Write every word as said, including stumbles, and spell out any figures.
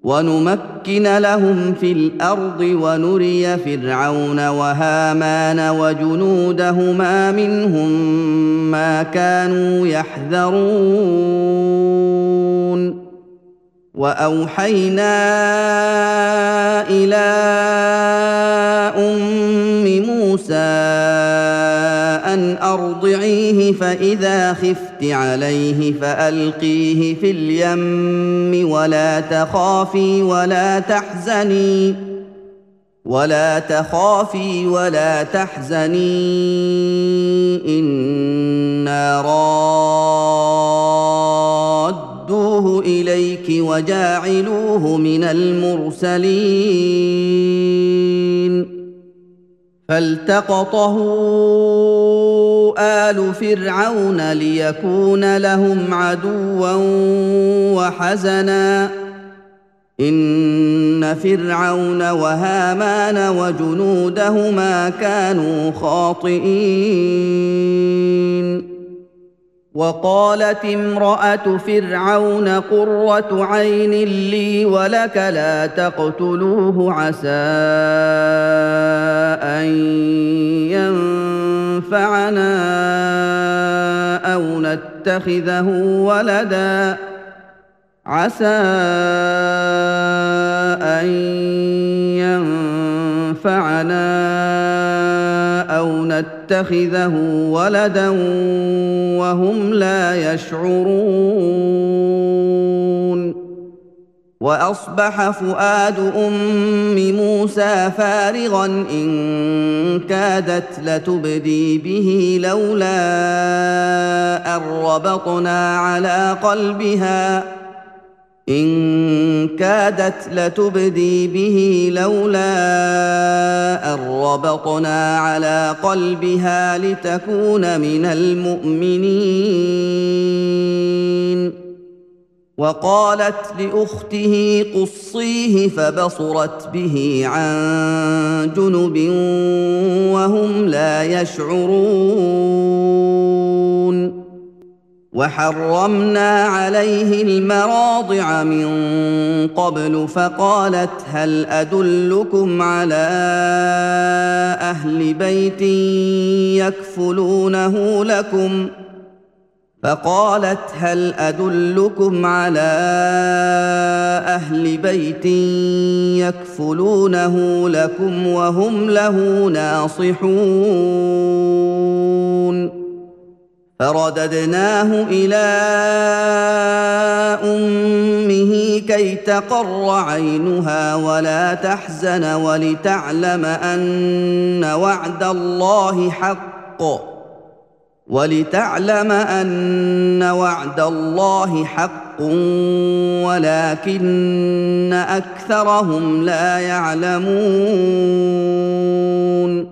ونمكن لهم في الارض ونري فرعون وهامان وجنودهما منهم ما كانوا يحذرون واوحينا الى ام موسى ان ارضعيه فاذا خفت عليه فالقيه في اليم ولا تخافي ولا تحزني ولا تخافي ولا تحزني إنا رادوه إليك وجاعلوه من المرسلين فالتقطه آل فرعون ليكون لهم عدوا وحزنا إن فرعون وهامان وجنودهما كانوا خاطئين وقالت امرأة فرعون قرة عين لي ولك لا تقتلوه عسى أن ينفعنا أو نتخذه ولدا عسى أن ينفعنا أو نتخذه ولدا وهم لا يشعرون وأصبح فؤاد أم موسى فارغا إن كادت لتبدي به لولا أن ربطنا على قلبها إن كادت لتبدي به لولا أن ربطنا على قلبها لتكون من المؤمنين وقالت لأخته قصيه فبصرت به عن جنب وهم لا يشعرون وحرمنا عليه المراضع من قبل فقالت هل أدلكم على أهل بيت يكفلونه لكم فقالت هل أدلكم على أهل بيت يكفلونه لكم وهم له ناصحون فرددناه إلى أمه كي تقر عينها ولا تحزن ولتعلم أن وعد الله حق ولتعلم أن وعد الله حق ولكن أكثرهم لا يعلمون